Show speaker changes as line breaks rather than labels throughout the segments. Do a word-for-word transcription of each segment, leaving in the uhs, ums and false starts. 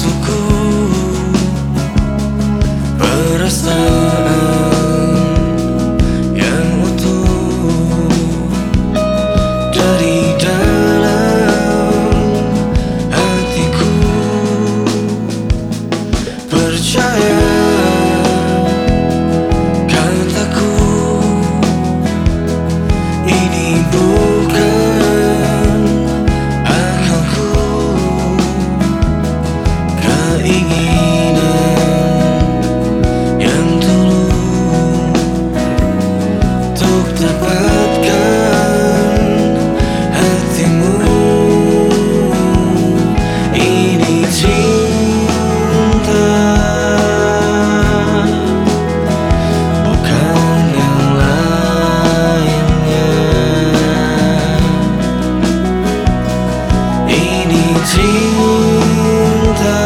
nafsuku, perasaan yang utuh dari dalam hatiku. Percaya kataku, ini bukan akalku, keinginan yang tulus untuk dapatkan hatimu. Ini cinta, bukan yang lainnya. Ini cinta,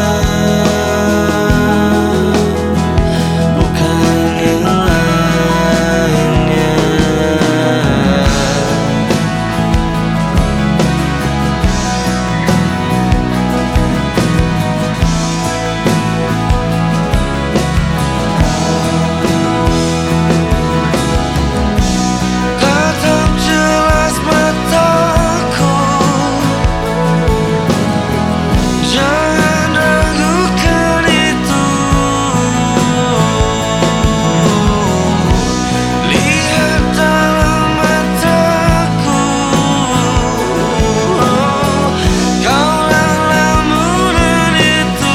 bukan yang lainnya. Tatap jelas mataku, jangan ragukan itu. Lihat dalam mataku, kaulah lamunan itu.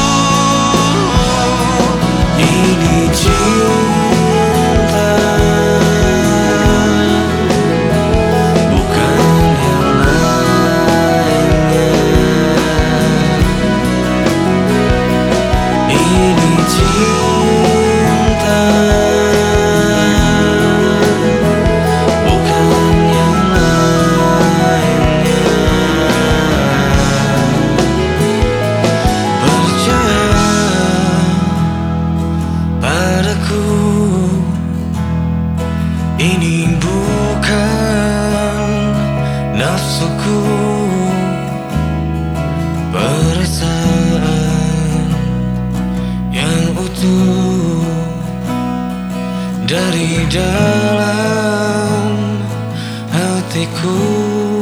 Ini cinta, bukan yang lainnya. Ini cinta, bukan yang lainnya. Percaya padaku, ini bukan nafsuku, perasaan yang utuh dari dalam hatiku.